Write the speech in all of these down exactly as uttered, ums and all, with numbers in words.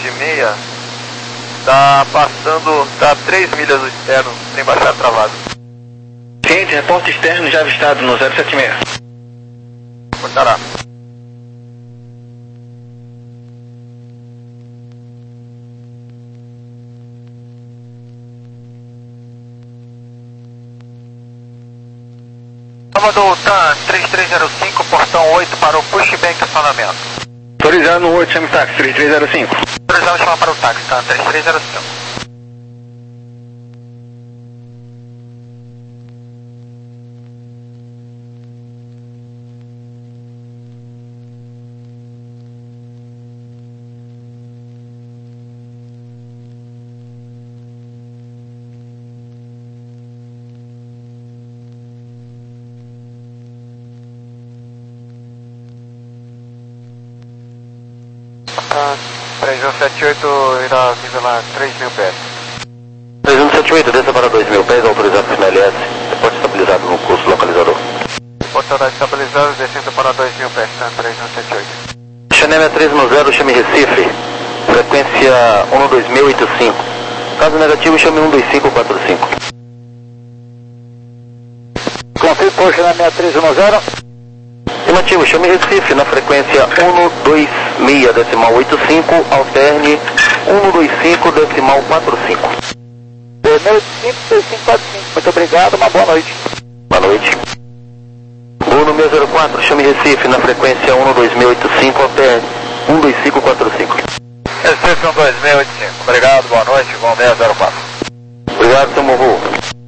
de meia, tá passando, tá três milhas do externo, tem baixado travado. Ciente, reporte externo já avistado no zero sete seis. Cortará. Salvador, TAM três três zero cinco, portão oito para o pushback acionamento. Autorizado no oito, chame táxi, três três zero cinco. Autorizado chamar para o táxi, TAM três três zero cinco. três um sete oito irá nivelar três mil pés. três um sete oito, desça para dois mil pés, autorizado para L S. Reporte estabilizado no curso localizador. Reportador estabilizado, descendo para dois mil pés, tá? três um sete oito. Chanel três um zero, chame Recife. Frequência um dois mil oitenta e cinco. Caso negativo, chame um dois cinco quatro cinco. Confirme por Chanel três um zero. Afirmativo, chame Recife na frequência um dois seis decimal oitenta e cinco, alterne um dois cinco decimal quarenta e cinco. dois mil oitocentos e cinco quatro cinco, muito obrigado, uma boa noite. Boa noite. Voo no seis zero quatro, chame Recife na frequência um dois seis oitenta e cinco, alterne um dois cinco quatro cinco. Recife um dois seis oitenta e cinco, obrigado, boa noite, voo seis zero quatro. Obrigado, tamo voo.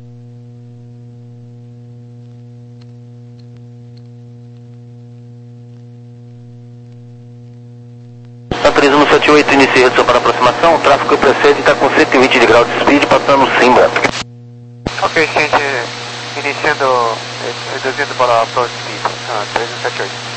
três um sete oito, inicie redução para aproximação, o tráfego que precede está com cento e vinte de grau de speed, passando Simba. Ok, gente, iniciando, reduzindo para approach speed, ah, três um sete oito.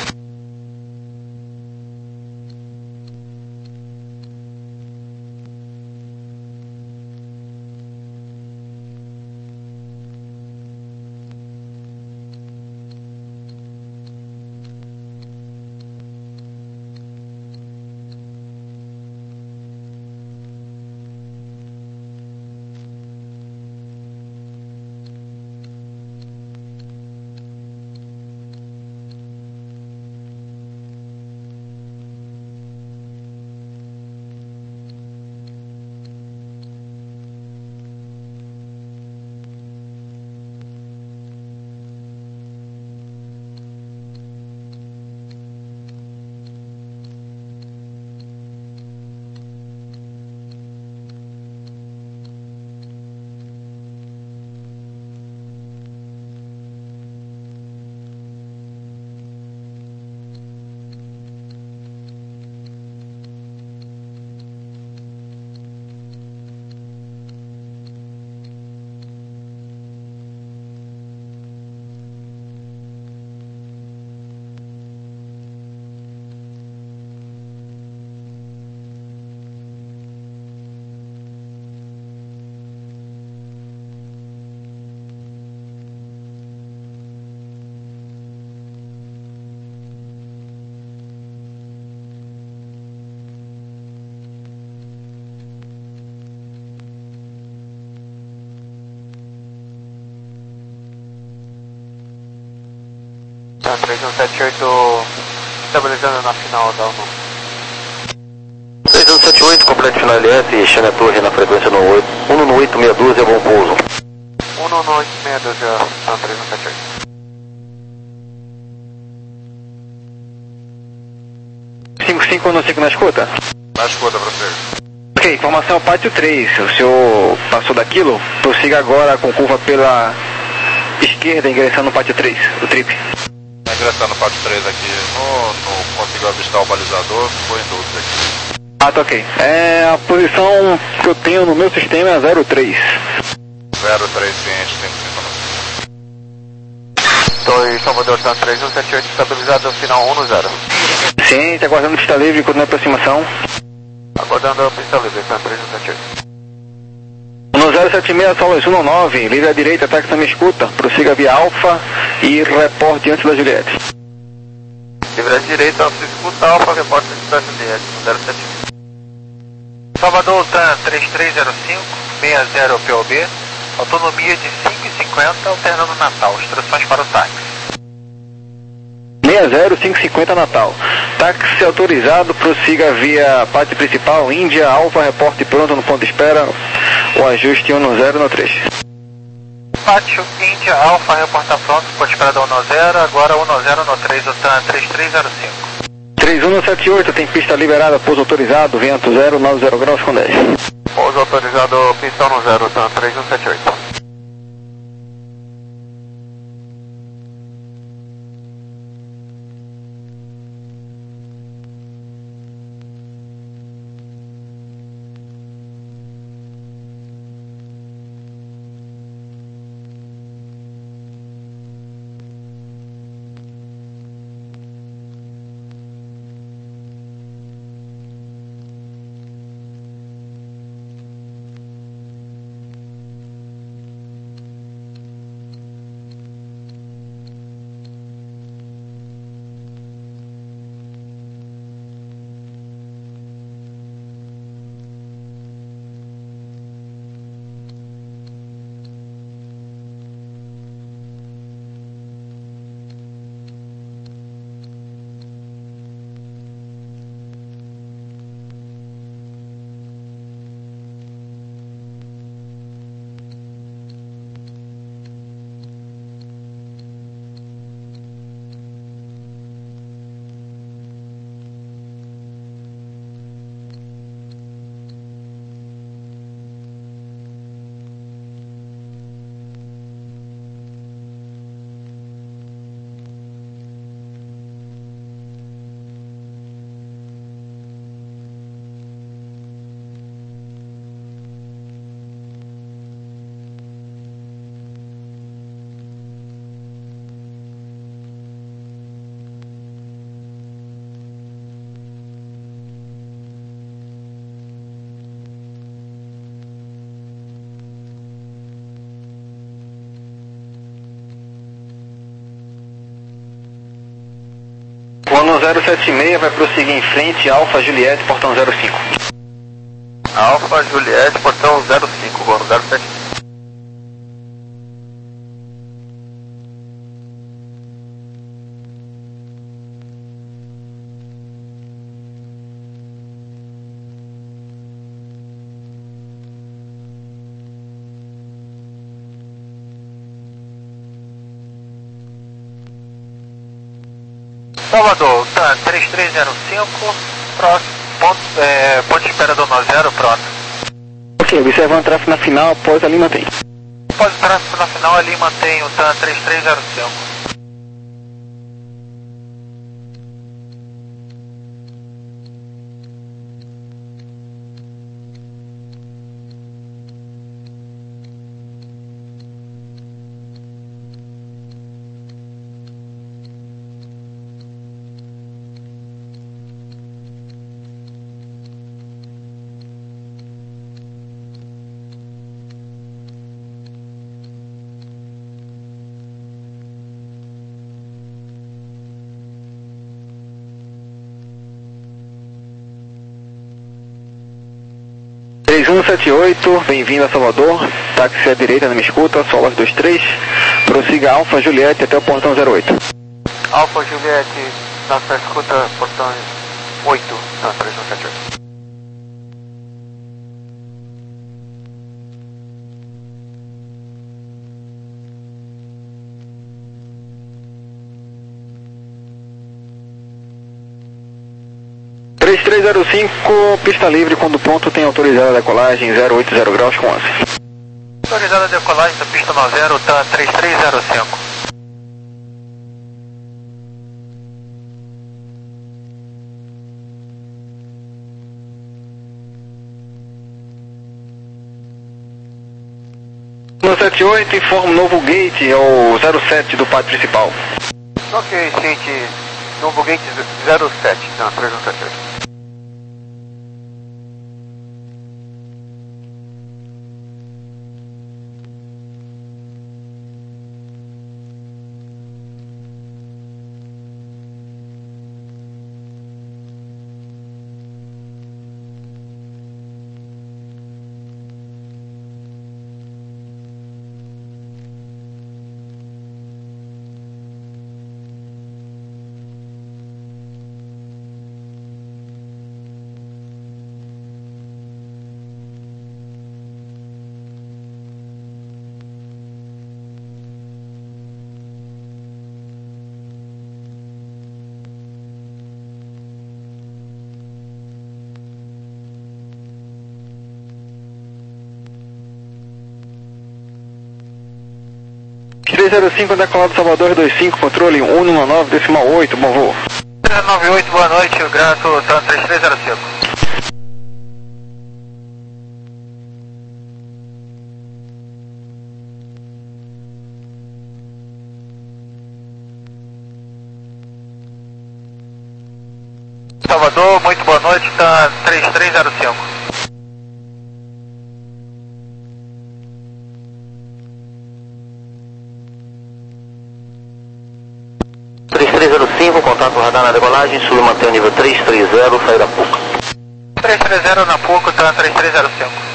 três um sete oito, estabilizando na final da UNO. três um sete oito, complete final L S, Chana Torre na frequência no oito, um no oito seis doze, é bom pouso. um no oito seis doze, é três um sete oito. cinco cinco no cinco na escuta? Na escuta, professor. Ok, informação ao pátio três, o senhor passou daquilo, prossiga agora com curva pela esquerda, ingressando no pátio três, o trip. Ingressando no pátio três aqui, não, não conseguiu avistar o balizador, ficou em dúvida aqui. Ah, tá ok. É, a posição que eu tenho no meu sistema é zero três. zero três, ciente, tem cinco não. Estou em Salvador, São três um sete oito, estabilizado no final um no zero. Ciente, aguardando pista livre, na aproximação. Aguardando a pista livre, São três um sete oito. No zero sete seis, Solas um nove, livre à direita, táxi na minha escuta, prossiga via Alfa e reporte antes da Juliette. Livre à direita, escuta Alfa, reporte antes da Juliette, no zero sete seis. Salvador, TAM três três zero cinco, seis zero P O B, autonomia de cinco e cinquenta, alternando Natal, instruções para o táxi. seis zero cinco cinquenta Natal. Táxi autorizado, prossiga via pátio principal, Índia, Alfa, reporte pronto no ponto de espera, o ajuste um zero no três. Pátio, Índia, Alfa, reporta pronto, ponto de espera da um zero, agora um zero no três, o TAM três três zero cinco. três um sete oito, tem pista liberada, pouso autorizado, vento zero nove zero graus com dez. Pouso autorizado, pista um zero, TAM três um sete oito. um zero sete seis vai prosseguir em frente, Alfa Juliette, portão zero cinco. Alfa Juliette, portão zero cinco, voo no zero sete. Salvador, TAM três três zero cinco, próximo, ponto, é, ponto de espera do um zero, pronto. Ok, observando o tráfego na final, após ali mantém. Após o tráfego na final, ali mantém o TAM três três zero cinco. três um sete oito, bem-vindo a Salvador, táxi à direita, não me escuta, Solas dois três, prossiga Alfa Juliette até o portão zero oito. Alfa Juliette, nossa escuta, portão oito, não, três um sete oito. três três zero cinco, pista livre, quando pronto tem autorizada a decolagem zero oito zero graus com onze. Autorizada a decolagem da pista um zero, TAM três três zero cinco. um sete oito, informa novo gate, é o zero sete do pátio principal. Ok, gente, novo gate zero sete, não, três um sete oito. três zero cinco, decolado Salvador dois cinco, controle cento e nove decimal oito, bom voo. três nove oito, boa noite, grato, TAM três três zero cinco. Salvador, muito boa noite, TAM três três zero cinco. três três zero cinco, contato radar na decolagem, sul mantém o nível três três zero, saída PUC. três três zero na PUC, TAM três três zero cinco.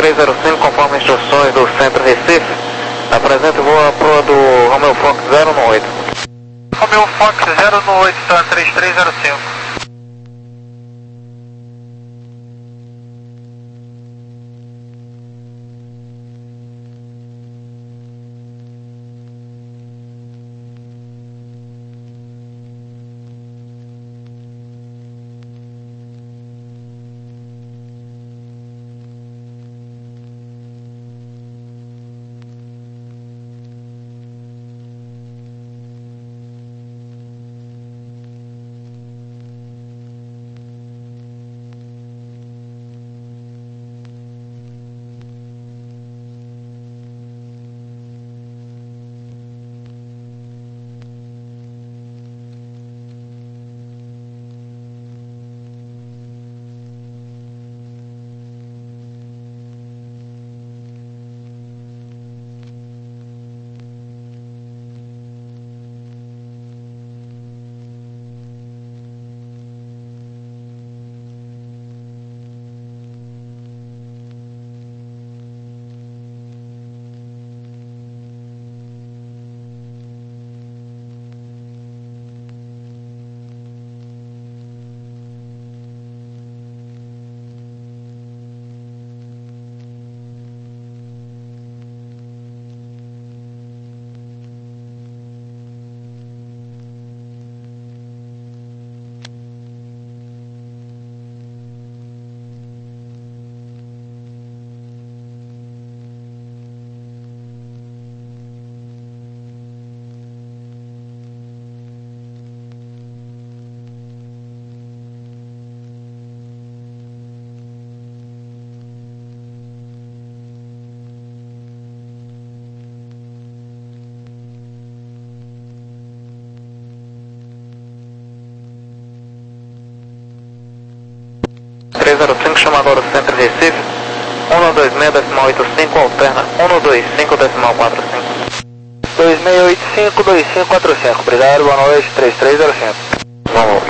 três zero cinco, conforme instruções do Centro Recife. Apresenta o voo à proa do Romeo Fox zero um oito. Romeo Fox zero um oito, está três três zero cinco. três zero cinco, chama agora o Centro Recife. um dois seis decimal oito cinco, alterna um dois cinco decimal quatro cinco. dois seis oito cinco, dois cinco quatro cinco, obrigado, boa noite, três três zero cinco. Vamos.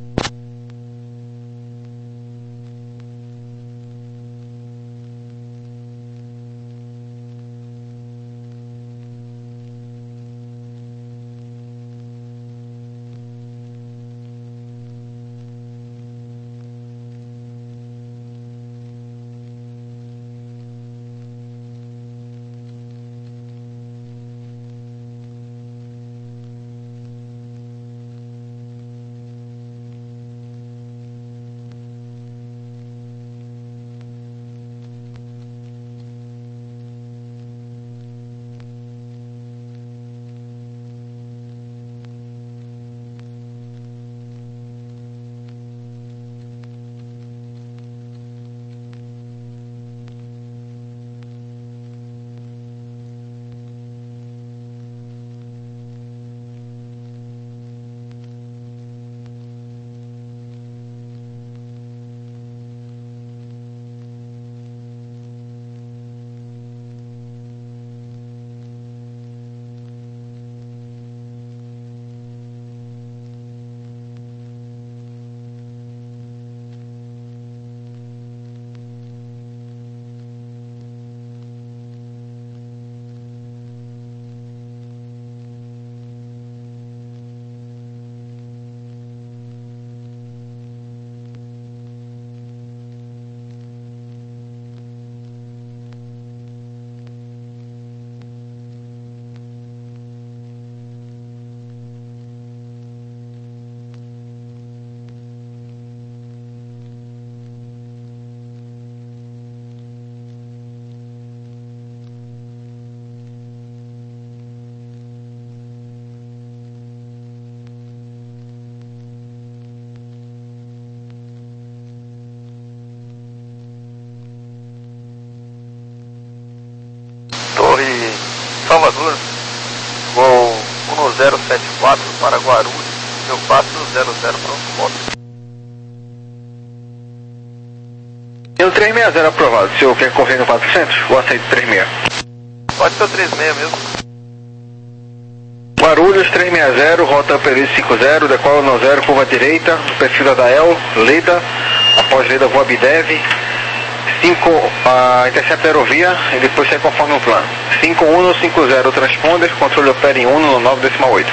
Salvador, voo um zero sete quatro para Guarulhos, meu passo zero zero para o moto. Tem o três seis zero aprovado, o senhor quer correr no quatrocentos ou aceita o três seis? Pode ser o três seis mesmo. Guarulhos três seis zero, rota Período cinco zero, decola no zero, curva direita, perfil da Dael, Leda, após Leda voa Bidev, cinco, uh, intercepta a aerovia e depois sai conforme o plano. cinco um cinco zero transponder, controle opera em um no nove decimal oito.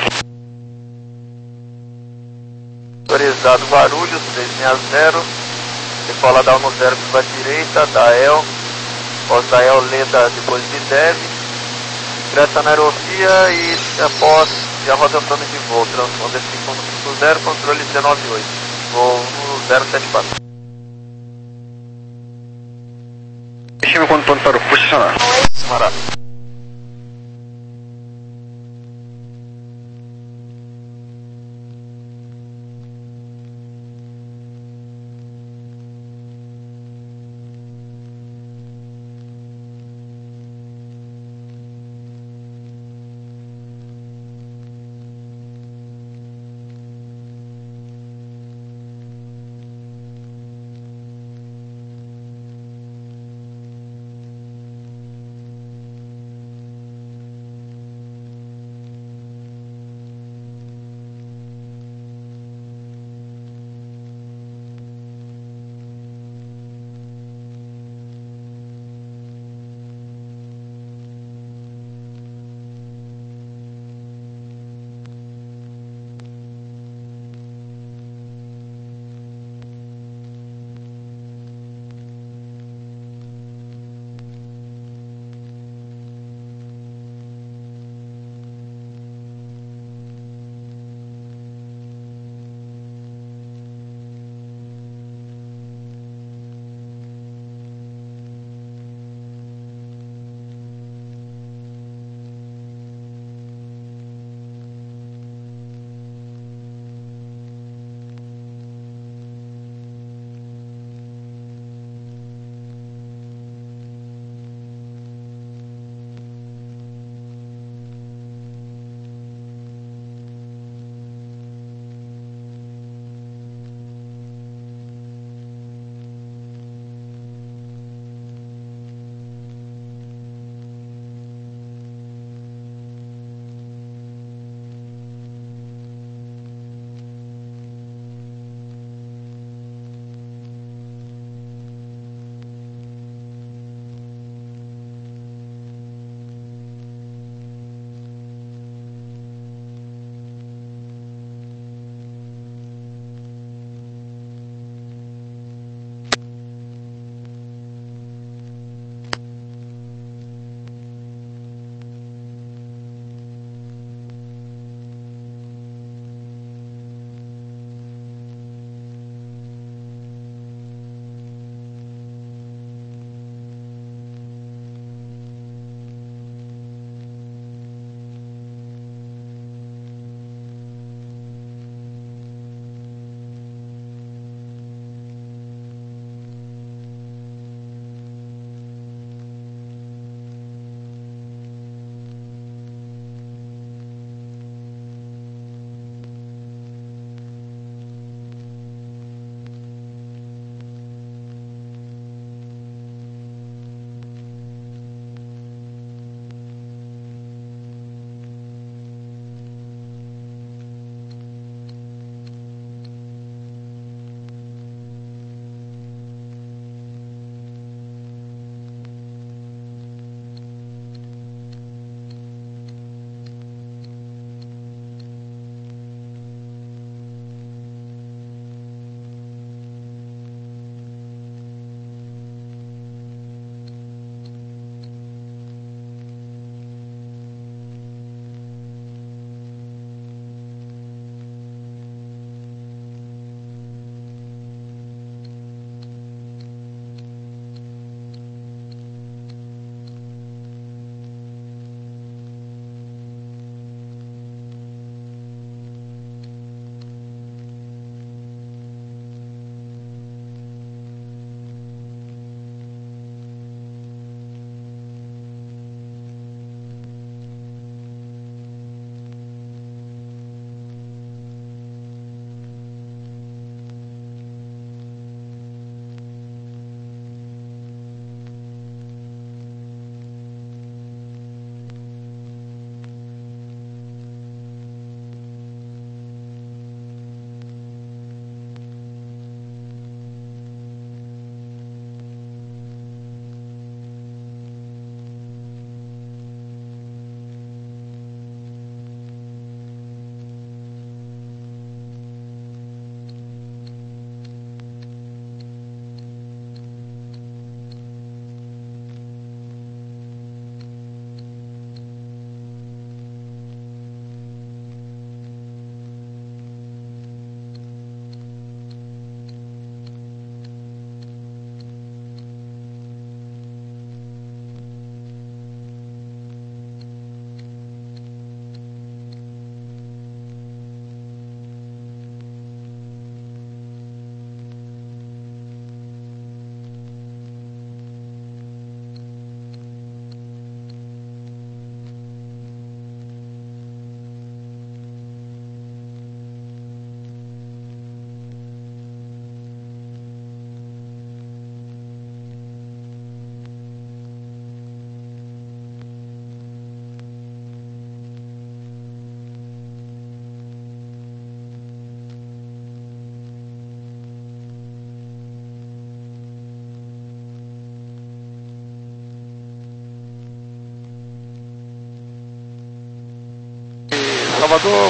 Autorizado Guarulhos, três seis zero, decola da um zero para a direita, da El, pós da El lenta depois de Dev, ingressa na aerovia e após já roda plano de voo, transponder cinco um cinco zero, controle dezenove oito, voo no zero sete quatro. Deixa-me quando pronto para o posicionar. Maravilha.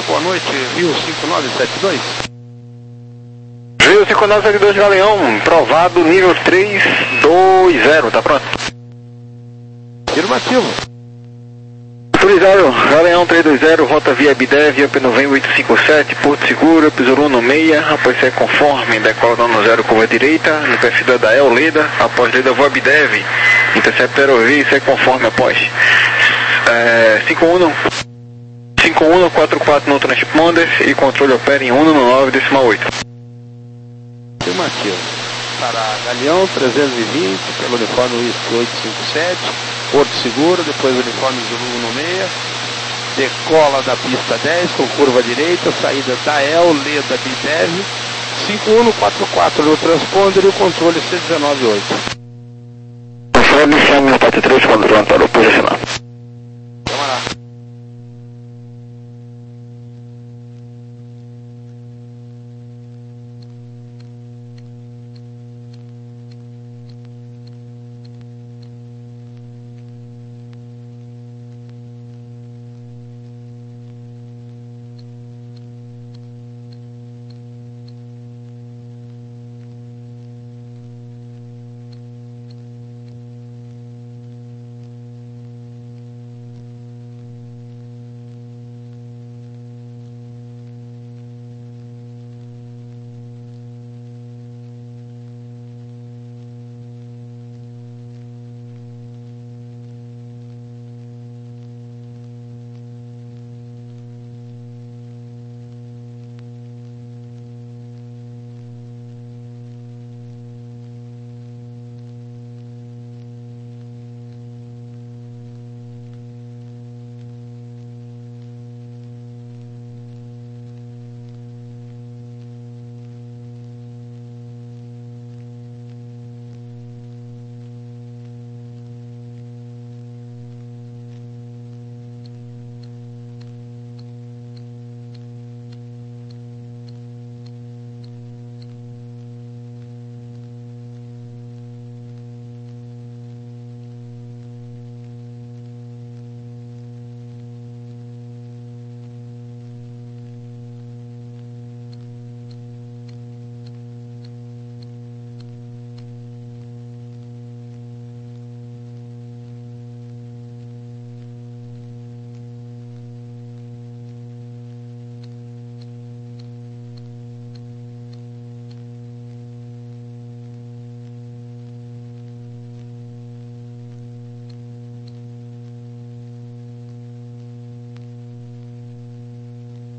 boa noite, Rio cinco nove sete dois. Rio cinco nove sete dois, Galeão, provado nível três dois zero, tá pronto? Afirmativo. Autorizado, Galeão três dois zero, rota via Bidev, Up Novembro oito cinco sete, Porto Seguro, Pisorou no meia, após ser conforme, decola dano zero, curva direita, no perfil da Dael, Leda, após Leda voa Bidev, intercepta aerovia e ser conforme após. É, cinco um cinco um quatro quatro no transponder e controle opera em um no nove decimal oito. Afirmativo. Para Galeão trezentos e vinte, pelo uniforme Whisky oito cinco sete, Porto Seguro, depois o uniforme Zulu no meia, decola da pista dez com curva direita, saída da El, Leda, Bidev, cinco um quatro quatro no transponder e o controle C dezenove oito. Conforme chama quatro três, controle para o posicionar.